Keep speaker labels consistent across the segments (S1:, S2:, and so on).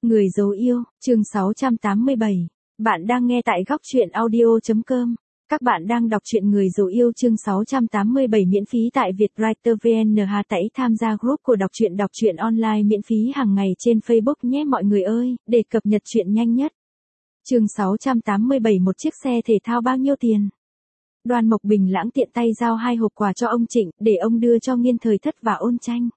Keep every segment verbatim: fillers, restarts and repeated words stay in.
S1: Người dấu yêu, chương sáu trăm tám mươi bảy. Bạn đang nghe tại góc truyện audio.com. Các bạn đang đọc truyện Người dấu yêu chương sáu trăm tám mươi bảy miễn phí tại Vietwriter vê en. Hãy tham gia group của đọc truyện đọc truyện online miễn phí hàng ngày trên Facebook nhé mọi người ơi, để cập nhật truyện nhanh nhất. Chương sáu trăm tám mươi bảy Một chiếc xe thể thao bao nhiêu tiền? Đoan Mộc Bình Lãng tiện tay giao hai hộp quà cho ông Trịnh, để ông đưa cho Nghiên Thời Thất và Ôn Tranh.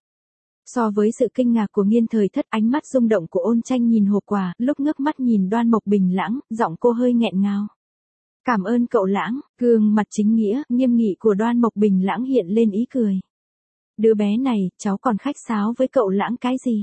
S1: So với sự kinh ngạc của Nghiên Thời Thất, ánh mắt rung động của Ôn Tranh nhìn hộp quà, lúc ngước mắt nhìn Đoan Mộc Bình Lãng, giọng cô hơi nghẹn ngào. Cảm ơn cậu Lãng, gương mặt chính nghĩa, nghiêm nghị của Đoan Mộc Bình Lãng hiện lên ý cười. Đứa bé này, cháu còn khách sáo với cậu Lãng cái gì?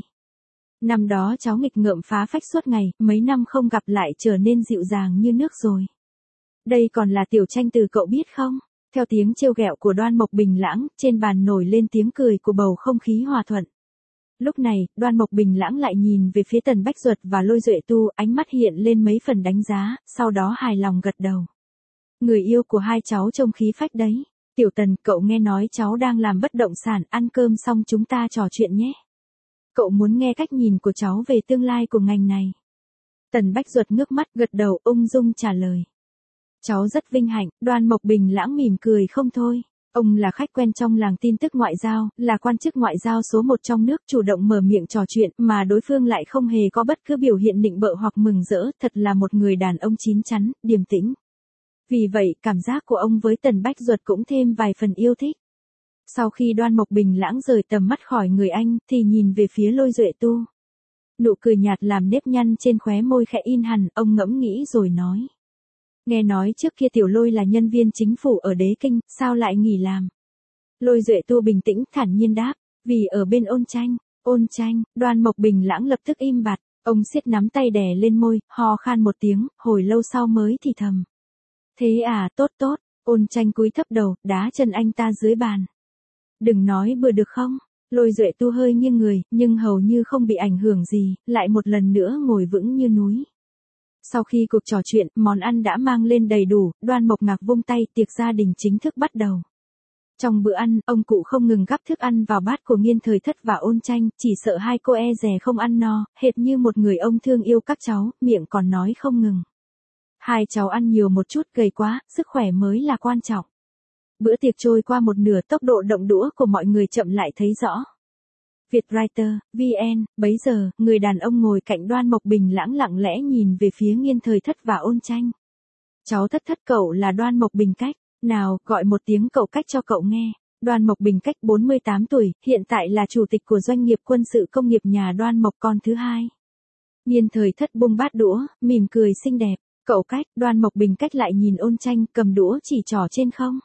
S1: Năm đó cháu nghịch ngợm phá phách suốt ngày, mấy năm không gặp lại trở nên dịu dàng như nước rồi. Đây còn là Tiểu Tranh từ cậu biết không? Theo tiếng trêu ghẹo của Đoan Mộc Bình Lãng, trên bàn nổi lên tiếng cười của bầu không khí hòa thuận. Lúc này, Đoan Mộc Bình Lãng lại nhìn về phía Tần Bách Duật và Lôi Duệ Tu, ánh mắt hiện lên mấy phần đánh giá, sau đó hài lòng gật đầu. Người yêu của hai cháu trông khí phách đấy. Tiểu Tần, cậu nghe nói cháu đang làm bất động sản, ăn cơm xong chúng ta trò chuyện nhé. Cậu muốn nghe cách nhìn của cháu về tương lai của ngành này. Tần Bách Duật ngước mắt gật đầu ung dung trả lời. Cháu rất vinh hạnh. Đoan Mộc Bình Lãng mỉm cười không thôi. Ông là khách quen trong làng tin tức ngoại giao, là quan chức ngoại giao số một trong nước, chủ động mở miệng trò chuyện, mà đối phương lại không hề có bất cứ biểu hiện nịnh bợ hoặc mừng rỡ, thật là một người đàn ông chín chắn, điềm tĩnh. Vì vậy, cảm giác của ông với Tần Bách Duật cũng thêm vài phần yêu thích. Sau khi Đoan Mộc Bình Lãng rời tầm mắt khỏi người anh, thì nhìn về phía Lôi Duệ Tu. Nụ cười nhạt làm nếp nhăn trên khóe môi khẽ in hẳn, ông ngẫm nghĩ rồi nói. Nghe nói trước kia Tiểu Lôi là nhân viên chính phủ ở Đế Kinh, sao lại nghỉ làm? Lôi Duệ Tu bình tĩnh thản nhiên đáp, vì ở bên Ôn Tranh. Ôn Tranh, Đoan Mộc Bình Lãng lập tức im bặt, ông siết nắm tay đè lên môi, ho khan một tiếng, hồi lâu sau mới thì thầm. Thế à, tốt tốt. Ôn Tranh cúi thấp đầu, đá chân anh ta dưới bàn. Đừng nói bừa được không? Lôi Duệ Tu hơi nghiêng người, nhưng hầu như không bị ảnh hưởng gì, lại một lần nữa ngồi vững như núi. Sau khi cuộc trò chuyện, món ăn đã mang lên đầy đủ, Đoan Mộc Ngạc vung tay, tiệc gia đình chính thức bắt đầu. Trong bữa ăn, ông cụ không ngừng gắp thức ăn vào bát của Nghiên Thời Thất và Ôn Tranh, chỉ sợ hai cô e dè không ăn no, hệt như một người ông thương yêu các cháu, miệng còn nói không ngừng. Hai cháu ăn nhiều một chút, gầy quá, sức khỏe mới là quan trọng. Bữa tiệc trôi qua một nửa, tốc độ động đũa của mọi người chậm lại thấy rõ. Vietwriter, vê en, bấy giờ, người đàn ông ngồi cạnh Đoan Mộc Bình Lãng lặng lẽ nhìn về phía Nghiên Thời Thất và Ôn Tranh. Cháu Thất Thất, cậu là Đoan Mộc Bình Cách, nào, gọi một tiếng cậu Cách cho cậu nghe. Đoan Mộc Bình Cách bốn mươi tám tuổi, hiện tại là chủ tịch của doanh nghiệp quân sự công nghiệp nhà Đoan Mộc con thứ hai. Nghiên Thời Thất bung bát đũa, mỉm cười xinh đẹp. Cậu Cách, Đoan Mộc Bình Cách lại nhìn Ôn Tranh, cầm đũa chỉ trỏ trên không.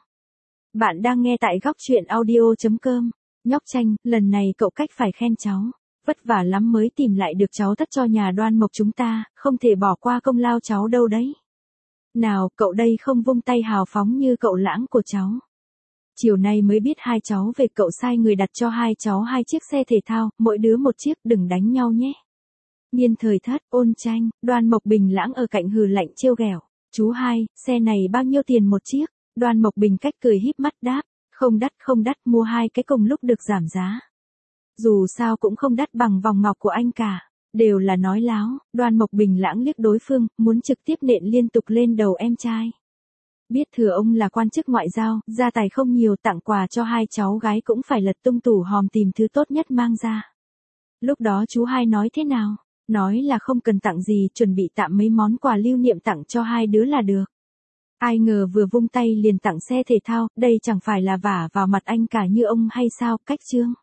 S1: Bạn đang nghe tại góc truyện audio.com. Nhóc Tranh, lần này cậu Cách phải khen cháu. Vất vả lắm mới tìm lại được cháu Thất cho nhà Đoan Mộc chúng ta, không thể bỏ qua công lao cháu đâu đấy. Nào, cậu đây không vung tay hào phóng như cậu Lãng của cháu. Chiều nay mới biết hai cháu về, cậu sai người đặt cho hai cháu hai chiếc xe thể thao, mỗi đứa một chiếc, đừng đánh nhau nhé. Nghiên Thời Thất, Ôn Tranh, Đoan Mộc Bình Lãng ở cạnh hừ lạnh trêu ghẹo. Chú hai, xe này bao nhiêu tiền một chiếc? Đoan Mộc Bình Cách cười híp mắt đáp. Không đắt không đắt, mua hai cái cùng lúc được giảm giá. Dù sao cũng không đắt bằng vòng ngọc của anh cả. Đều là nói láo. Đoan Mộc Bình Lãng liếc đối phương, muốn trực tiếp nện liên tục lên đầu em trai. Biết thừa ông là quan chức ngoại giao, gia tài không nhiều, tặng quà cho hai cháu gái cũng phải lật tung tủ hòm tìm thứ tốt nhất mang ra. Lúc đó chú hai nói thế nào? Nói là không cần tặng gì, chuẩn bị tạm mấy món quà lưu niệm tặng cho hai đứa là được. Ai ngờ vừa vung tay liền tặng xe thể thao, đây chẳng phải là vả vào mặt anh cả như ông hay sao, Cách Trương.